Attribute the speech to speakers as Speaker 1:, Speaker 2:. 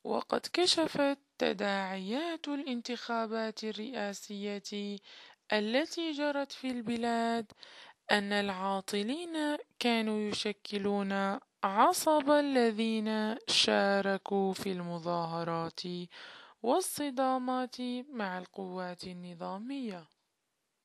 Speaker 1: وقد كشفت تداعيات الانتخابات الرئاسية التي جرت في البلاد أن العاطلين كانوا يشكلون عصب الذين شاركوا في المظاهرات والصدامات مع القوات النظامية.